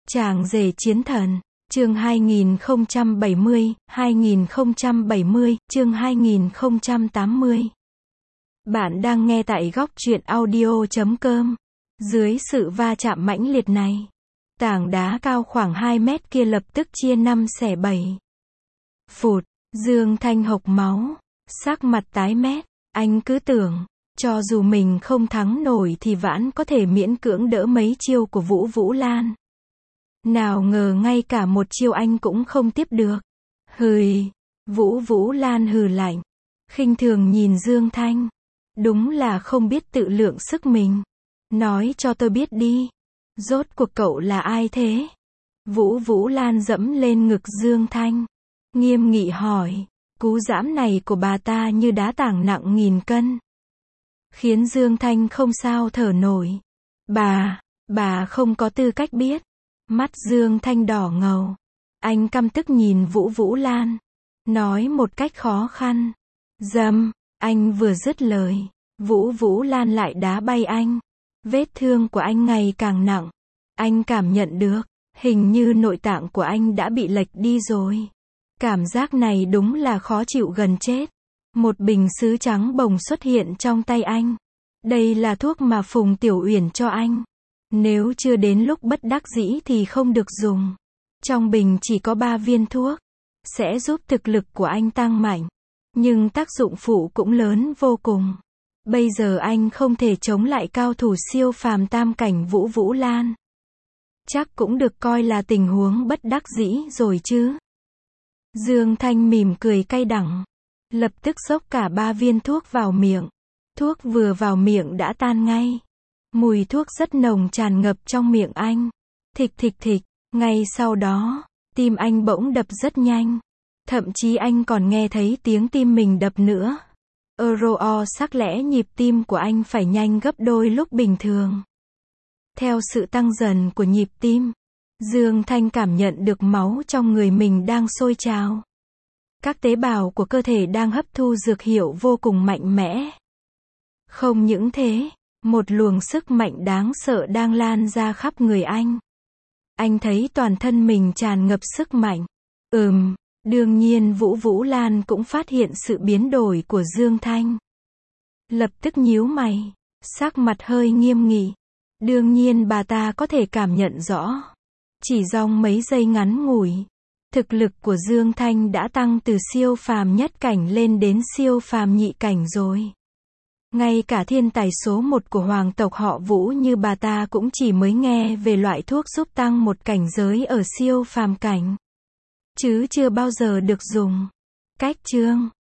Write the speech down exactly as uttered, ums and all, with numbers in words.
Chàng rể chiến thần, chương hai nghìn không trăm bảy mươi, hai nghìn không trăm bảy mươi, chương hai nghìn không trăm tám mươi. Bạn đang nghe tại góc truyện audio chấm com. Dưới sự va chạm mãnh liệt này, tảng đá cao khoảng hai mét kia lập tức chia năm xẻ bảy. Phụt, Dương Thanh hộc máu, sắc mặt tái mét, anh cứ tưởng, cho dù mình không thắng nổi thì vẫn có thể miễn cưỡng đỡ mấy chiêu của Vũ Vũ Lan. Nào ngờ ngay cả một chiêu anh cũng không tiếp được. Hừi, Vũ Vũ Lan hừ lạnh, khinh thường nhìn Dương Thanh. Đúng là không biết tự lượng sức mình. Nói cho tôi biết đi, rốt cuộc cậu là ai thế? Vũ Vũ Lan dẫm lên ngực Dương Thanh, nghiêm nghị hỏi. Cú giẫm này của bà ta như đá tảng nặng nghìn cân, khiến Dương Thanh không sao thở nổi. Bà, bà không có tư cách biết. Mắt Dương Thanh đỏ ngầu. Anh căm tức nhìn Vũ Vũ Lan, nói một cách khó khăn. Dầm, anh vừa dứt lời, Vũ Vũ Lan lại đá bay anh. Vết thương của anh ngày càng nặng. Anh cảm nhận được, hình như nội tạng của anh đã bị lệch đi rồi. Cảm giác này đúng là khó chịu gần chết. Một bình sứ trắng bồng xuất hiện trong tay anh. Đây là thuốc mà Phùng Tiểu Uyển cho anh. Nếu chưa đến lúc bất đắc dĩ thì không được dùng. Trong bình chỉ có ba viên thuốc, sẽ giúp thực lực của anh tăng mạnh. Nhưng tác dụng phụ cũng lớn vô cùng. Bây giờ anh không thể chống lại cao thủ siêu phàm tam cảnh Vũ Vũ Lan. Chắc cũng được coi là tình huống bất đắc dĩ rồi chứ. Dương Thanh mỉm cười cay đắng, lập tức xốc cả ba viên thuốc vào miệng. Thuốc vừa vào miệng đã tan ngay. Mùi thuốc rất nồng tràn ngập trong miệng anh. Thịch thịch thịch, ngay sau đó, tim anh bỗng đập rất nhanh. Thậm chí anh còn nghe thấy tiếng tim mình đập nữa. Ơ sắc lẽ nhịp tim của anh phải nhanh gấp đôi lúc bình thường. Theo sự tăng dần của nhịp tim, Dương Thanh cảm nhận được máu trong người mình đang sôi trào. Các tế bào của cơ thể đang hấp thu dược hiệu vô cùng mạnh mẽ. Không những thế, một luồng sức mạnh đáng sợ đang lan ra khắp người anh. Anh thấy toàn thân mình tràn ngập sức mạnh. Ừm, đương nhiên Vũ Vũ Lan cũng phát hiện sự biến đổi của Dương Thanh. Lập tức nhíu mày, sắc mặt hơi nghiêm nghị. Đương nhiên bà ta có thể cảm nhận rõ. Chỉ trong mấy giây ngắn ngủi, thực lực của Dương Thanh đã tăng từ siêu phàm nhất cảnh lên đến siêu phàm nhị cảnh rồi. Ngay cả thiên tài số một của hoàng tộc họ Vũ như bà ta cũng chỉ mới nghe về loại thuốc giúp tăng một cảnh giới ở siêu phàm cảnh, chứ chưa bao giờ được dùng. Cách chương